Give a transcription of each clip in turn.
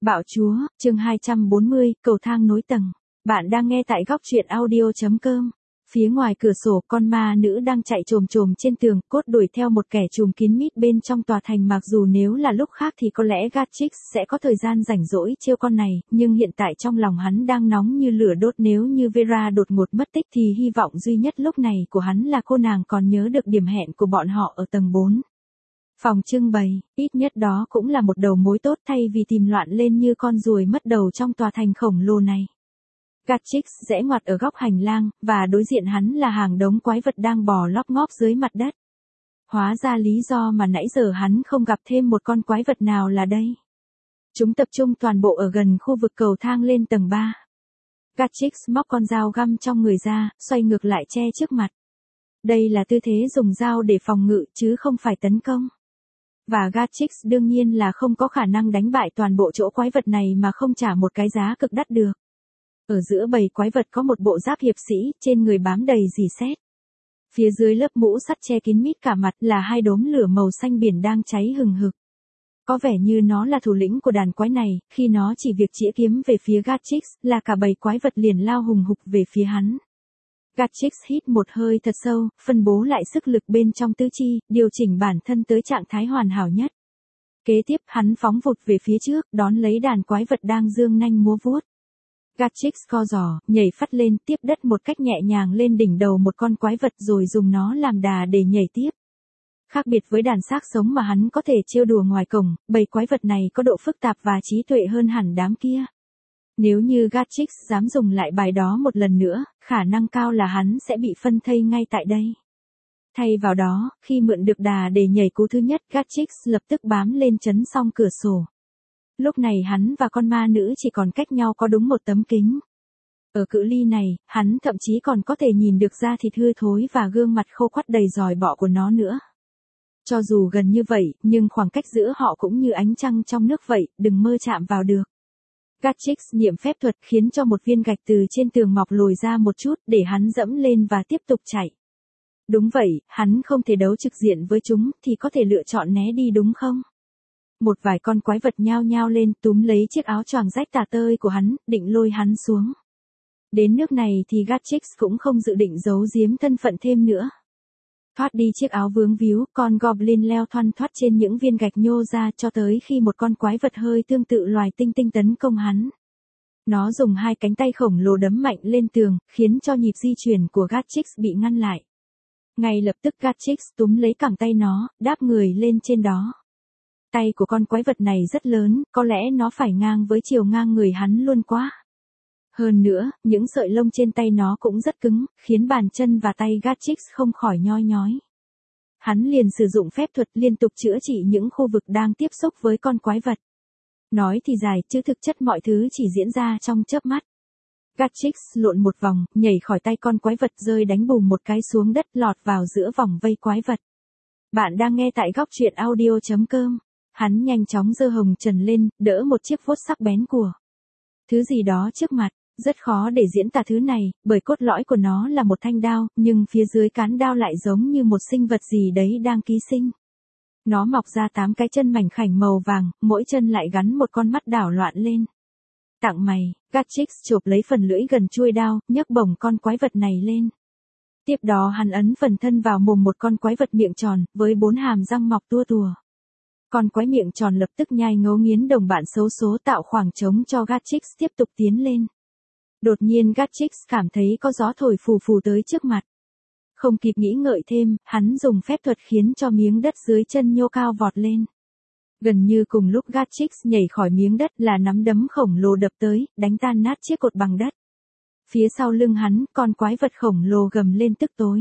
Bạo chúa, chương 240, cầu thang nối tầng. Bạn đang nghe tại góc truyện audio.com. Phía ngoài cửa sổ, con ma nữ đang chạy chồm chồm trên tường, cốt đuổi theo một kẻ trùm kín mít bên trong tòa thành. Mặc dù nếu là lúc khác thì có lẽ Gatrix sẽ có thời gian rảnh rỗi trêu con này, nhưng hiện tại trong lòng hắn đang nóng như lửa đốt. Nếu như Vera đột ngột mất tích thì hy vọng duy nhất lúc này của hắn là cô nàng còn nhớ được điểm hẹn của bọn họ ở tầng 4. Phòng trưng bày, ít nhất đó cũng là một đầu mối tốt thay vì tìm loạn lên như con ruồi mất đầu trong tòa thành khổng lồ này. Gatrix rẽ ngoặt ở góc hành lang, và đối diện hắn là hàng đống quái vật đang bò lóp ngóp dưới mặt đất. Hóa ra lý do mà nãy giờ hắn không gặp thêm một con quái vật nào là đây. Chúng tập trung toàn bộ ở gần khu vực cầu thang lên tầng 3. Gatrix móc con dao găm trong người ra, xoay ngược lại che trước mặt. Đây là tư thế dùng dao để phòng ngự chứ không phải tấn công. Và Gatrix đương nhiên là không có khả năng đánh bại toàn bộ chỗ quái vật này mà không trả một cái giá cực đắt được. Ở giữa bầy quái vật có một bộ giáp hiệp sĩ, trên người bám đầy rỉ sét. Phía dưới lớp mũ sắt che kín mít cả mặt là hai đốm lửa màu xanh biển đang cháy hừng hực. Có vẻ như nó là thủ lĩnh của đàn quái này, khi nó chỉ việc chĩa kiếm về phía Gatrix là cả bầy quái vật liền lao hùng hục về phía hắn. Gatrix hít một hơi thật sâu, phân bố lại sức lực bên trong tứ chi, điều chỉnh bản thân tới trạng thái hoàn hảo nhất. Kế tiếp hắn phóng vụt về phía trước, đón lấy đàn quái vật đang dương nanh múa vuốt. Gatrix co giò, nhảy phắt lên, tiếp đất một cách nhẹ nhàng lên đỉnh đầu một con quái vật rồi dùng nó làm đà để nhảy tiếp. Khác biệt với đàn xác sống mà hắn có thể trêu đùa ngoài cổng, bầy quái vật này có độ phức tạp và trí tuệ hơn hẳn đám kia. Nếu như Gatrix dám dùng lại bài đó một lần nữa, khả năng cao là hắn sẽ bị phân thây ngay tại đây. Thay vào đó, khi mượn được đà để nhảy cú thứ nhất, Gatrix lập tức bám lên chắn song cửa sổ. Lúc này hắn và con ma nữ chỉ còn cách nhau có đúng một tấm kính. Ở cự ly này, hắn thậm chí còn có thể nhìn được da thịt hư thối và gương mặt khô quắt đầy giòi bọ của nó nữa. Cho dù gần như vậy, nhưng khoảng cách giữa họ cũng như ánh trăng trong nước vậy, đừng mơ chạm vào được. Gatrix niệm phép thuật khiến cho một viên gạch từ trên tường mọc lồi ra một chút để hắn dẫm lên và tiếp tục chạy. Đúng vậy, hắn không thể đấu trực diện với chúng thì có thể lựa chọn né đi đúng không? Một vài con quái vật nhao nhao lên túm lấy chiếc áo choàng rách tả tơi của hắn, định lôi hắn xuống. Đến nước này thì Gatrix cũng không dự định giấu giếm thân phận thêm nữa. Thoát đi chiếc áo vướng víu, con Goblin leo thoăn thoắt trên những viên gạch nhô ra cho tới khi một con quái vật hơi tương tự loài tinh tinh tấn công hắn. Nó dùng hai cánh tay khổng lồ đấm mạnh lên tường, khiến cho nhịp di chuyển của Gatrix bị ngăn lại. Ngay lập tức Gatrix túm lấy cẳng tay nó, đáp người lên trên đó. Tay của con quái vật này rất lớn, có lẽ nó phải ngang với chiều ngang người hắn luôn quá. Hơn nữa, những sợi lông trên tay nó cũng rất cứng, khiến bàn chân và tay Gatrix không khỏi nhoi nhói. Hắn liền sử dụng phép thuật liên tục chữa trị những khu vực đang tiếp xúc với con quái vật. Nói thì dài, chứ thực chất mọi thứ chỉ diễn ra trong chớp mắt. Gatrix lộn một vòng, nhảy khỏi tay con quái vật rơi đánh bùm một cái xuống đất lọt vào giữa vòng vây quái vật. Bạn đang nghe tại góc truyện audio.com. Hắn nhanh chóng giơ hồng trần lên, đỡ một chiếc vuốt sắc bén của thứ gì đó trước mặt. Rất khó để diễn tả thứ này, bởi cốt lõi của nó là một thanh đao, nhưng phía dưới cán đao lại giống như một sinh vật gì đấy đang ký sinh. Nó mọc ra 8 cái chân mảnh khảnh màu vàng, mỗi chân lại gắn một con mắt đảo loạn lên. Tặng mày, Gatrix chộp lấy phần lưỡi gần chuôi đao, nhấc bổng con quái vật này lên. Tiếp đó hắn ấn phần thân vào mồm một con quái vật miệng tròn, với 4 hàm răng mọc tua tùa. Con quái miệng tròn lập tức nhai ngấu nghiến đồng bạn xấu số tạo khoảng trống cho Gatrix tiếp tục tiến lên. Đột nhiên Gatrix cảm thấy có gió thổi phù phù tới trước mặt. Không kịp nghĩ ngợi thêm, hắn dùng phép thuật khiến cho miếng đất dưới chân nhô cao vọt lên. Gần như cùng lúc Gatrix nhảy khỏi miếng đất là nắm đấm khổng lồ đập tới, đánh tan nát chiếc cột bằng đất. Phía sau lưng hắn, con quái vật khổng lồ gầm lên tức tối.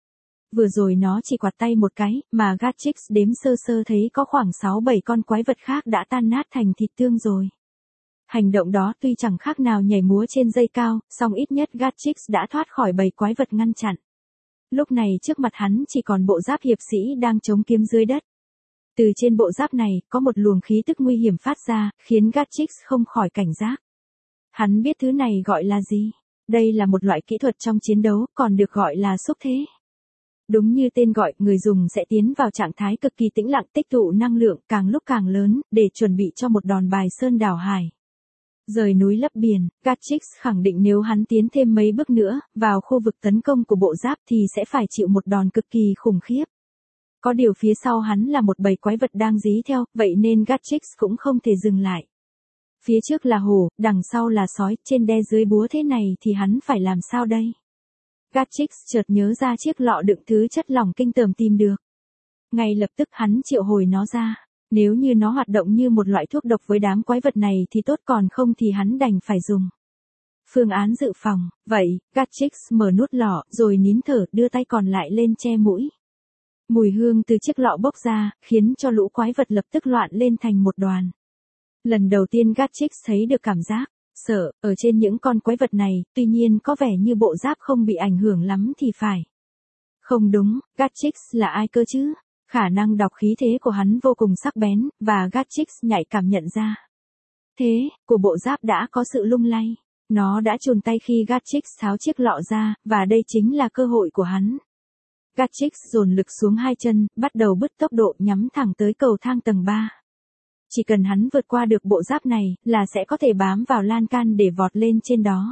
Vừa rồi nó chỉ quạt tay một cái, mà Gatrix đếm sơ sơ thấy có khoảng 6-7 con quái vật khác đã tan nát thành thịt tương rồi. Hành động đó tuy chẳng khác nào nhảy múa trên dây cao, song ít nhất Gatrix đã thoát khỏi bầy quái vật ngăn chặn. Lúc này trước mặt hắn chỉ còn bộ giáp hiệp sĩ đang chống kiếm dưới đất. Từ trên bộ giáp này, có một luồng khí tức nguy hiểm phát ra, khiến Gatrix không khỏi cảnh giác. Hắn biết thứ này gọi là gì? Đây là một loại kỹ thuật trong chiến đấu, còn được gọi là xúc thế. Đúng như tên gọi, người dùng sẽ tiến vào trạng thái cực kỳ tĩnh lặng, tích tụ năng lượng càng lúc càng lớn, để chuẩn bị cho một đòn bài sơn đảo hải. Rời núi lấp biển, Gatchix khẳng định nếu hắn tiến thêm mấy bước nữa, vào khu vực tấn công của bộ giáp thì sẽ phải chịu một đòn cực kỳ khủng khiếp. Có điều phía sau hắn là một bầy quái vật đang dí theo, vậy nên Gatchix cũng không thể dừng lại. Phía trước là hổ, đằng sau là sói, trên đe dưới búa thế này thì hắn phải làm sao đây? Gatchix chợt nhớ ra chiếc lọ đựng thứ chất lỏng kinh tởm tìm được. Ngay lập tức hắn triệu hồi nó ra. Nếu như nó hoạt động như một loại thuốc độc với đám quái vật này thì tốt, còn không thì hắn đành phải dùng phương án dự phòng. Vậy, Gatchix mở nút lọ, rồi nín thở, đưa tay còn lại lên che mũi. Mùi hương từ chiếc lọ bốc ra, khiến cho lũ quái vật lập tức loạn lên thành một đoàn. Lần đầu tiên Gatchix thấy được cảm giác sợ ở trên những con quái vật này, tuy nhiên có vẻ như bộ giáp không bị ảnh hưởng lắm thì phải. Không đúng, Gatchix là ai cơ chứ? Khả năng đọc khí thế của hắn vô cùng sắc bén, và Gatchix nhạy cảm nhận ra. Thế, của bộ giáp đã có sự lung lay. Nó đã chùn tay khi Gatchix tháo chiếc lọ ra, và đây chính là cơ hội của hắn. Gatchix dồn lực xuống hai chân, bắt đầu bứt tốc độ nhắm thẳng tới cầu thang tầng 3. Chỉ cần hắn vượt qua được bộ giáp này, là sẽ có thể bám vào lan can để vọt lên trên đó.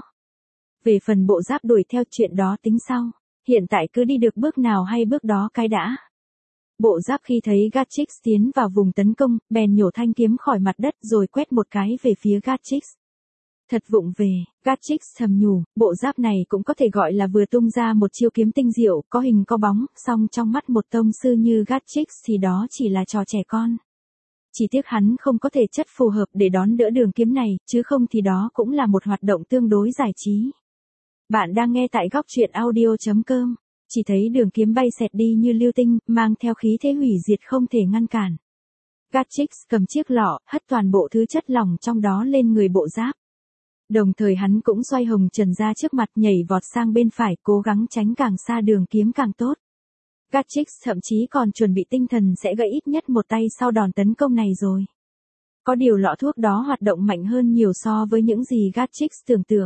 Về phần bộ giáp đuổi theo, chuyện đó tính sau. Hiện tại cứ đi được bước nào hay bước đó cái đã. Bộ giáp khi thấy Gatchix tiến vào vùng tấn công, bèn nhổ thanh kiếm khỏi mặt đất rồi quét một cái về phía Gatchix. Thật vụng về, Gatchix thầm nhủ, bộ giáp này cũng có thể gọi là vừa tung ra một chiêu kiếm tinh diệu, có hình có bóng, song trong mắt một tông sư như Gatchix thì đó chỉ là trò trẻ con. Chỉ tiếc hắn không có thể chất phù hợp để đón đỡ đường kiếm này, chứ không thì đó cũng là một hoạt động tương đối giải trí. Bạn đang nghe tại góc truyện audio.com. Chỉ thấy đường kiếm bay xẹt đi như lưu tinh, mang theo khí thế hủy diệt không thể ngăn cản. Gatchix cầm chiếc lọ, hất toàn bộ thứ chất lỏng trong đó lên người bộ giáp. Đồng thời hắn cũng xoay hồng trần ra trước mặt, nhảy vọt sang bên phải, cố gắng tránh càng xa đường kiếm càng tốt. Gatchix thậm chí còn chuẩn bị tinh thần sẽ gãy ít nhất một tay sau đòn tấn công này rồi. Có điều lọ thuốc đó hoạt động mạnh hơn nhiều so với những gì Gatchix tưởng tượng.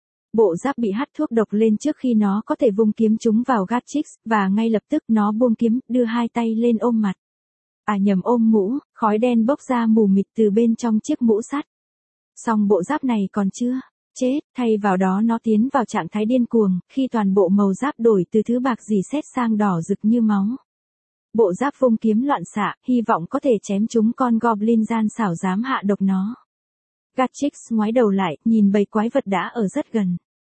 Bộ giáp bị hắt thuốc độc lên trước khi nó có thể vung kiếm trúng vào Gatchix, và ngay lập tức nó buông kiếm, đưa hai tay lên ôm mặt. Nhầm, ôm mũ, khói đen bốc ra mù mịt từ bên trong chiếc mũ sắt. Song bộ giáp này còn chưa chết, thay vào đó nó tiến vào trạng thái điên cuồng, khi toàn bộ màu giáp đổi từ thứ bạc rỉ sét sang đỏ rực như máu. Bộ giáp vung kiếm loạn xạ, hy vọng có thể chém trúng con goblin gian xảo dám hạ độc nó. Gatchix ngoái đầu lại, nhìn bầy quái vật đã ở rất gần.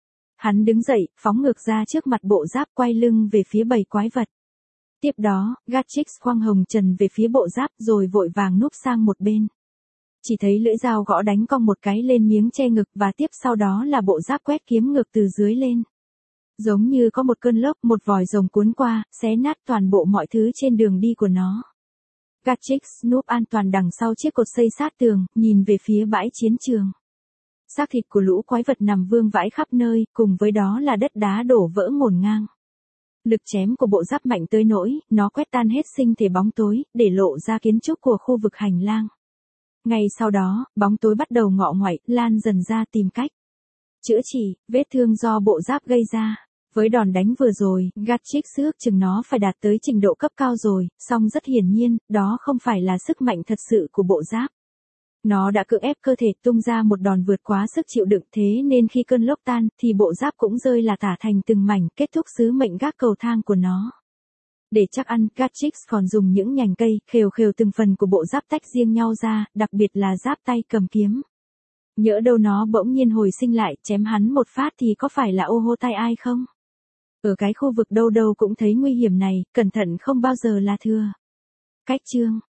Hắn đứng dậy, phóng ngược ra trước mặt bộ giáp, quay lưng về phía bầy quái vật. Tiếp đó, Gatchix quăng hồng trần về phía bộ giáp rồi vội vàng núp sang một bên. Chỉ thấy lưỡi dao gõ đánh cong một cái lên miếng che ngực, và tiếp sau đó là bộ giáp quét kiếm ngược từ dưới lên. Giống như có một cơn lốc, một vòi rồng cuốn qua, xé nát toàn bộ mọi thứ trên đường đi của nó. Gatchix núp an toàn đằng sau chiếc cột xây sát tường, nhìn về phía bãi chiến trường. Xác thịt của lũ quái vật nằm vương vãi khắp nơi, cùng với đó là đất đá đổ vỡ ngổn ngang. Lực chém của bộ giáp mạnh tới nỗi, nó quét tan hết sinh thể bóng tối, để lộ ra kiến trúc của khu vực hành lang. Ngay sau đó, bóng tối bắt đầu ngọ ngoại, lan dần ra tìm cách chữa trị vết thương do bộ giáp gây ra. Với đòn đánh vừa rồi, Gatchix ước chừng nó phải đạt tới trình độ cấp cao rồi, song rất hiển nhiên, đó không phải là sức mạnh thật sự của bộ giáp. Nó đã cưỡng ép cơ thể tung ra một đòn vượt quá sức chịu đựng, thế nên khi cơn lốc tan, thì bộ giáp cũng rơi là tả thành từng mảnh, kết thúc sứ mệnh gác cầu thang của nó. Để chắc ăn, Gatchix còn dùng những nhành cây, khều khều từng phần của bộ giáp tách riêng nhau ra, đặc biệt là giáp tay cầm kiếm. Nhỡ đâu nó bỗng nhiên hồi sinh lại, chém hắn một phát thì có phải là ô hô tai ai không? Ở cái khu vực đâu đâu cũng thấy nguy hiểm này, cẩn thận không bao giờ là thừa. Cách chương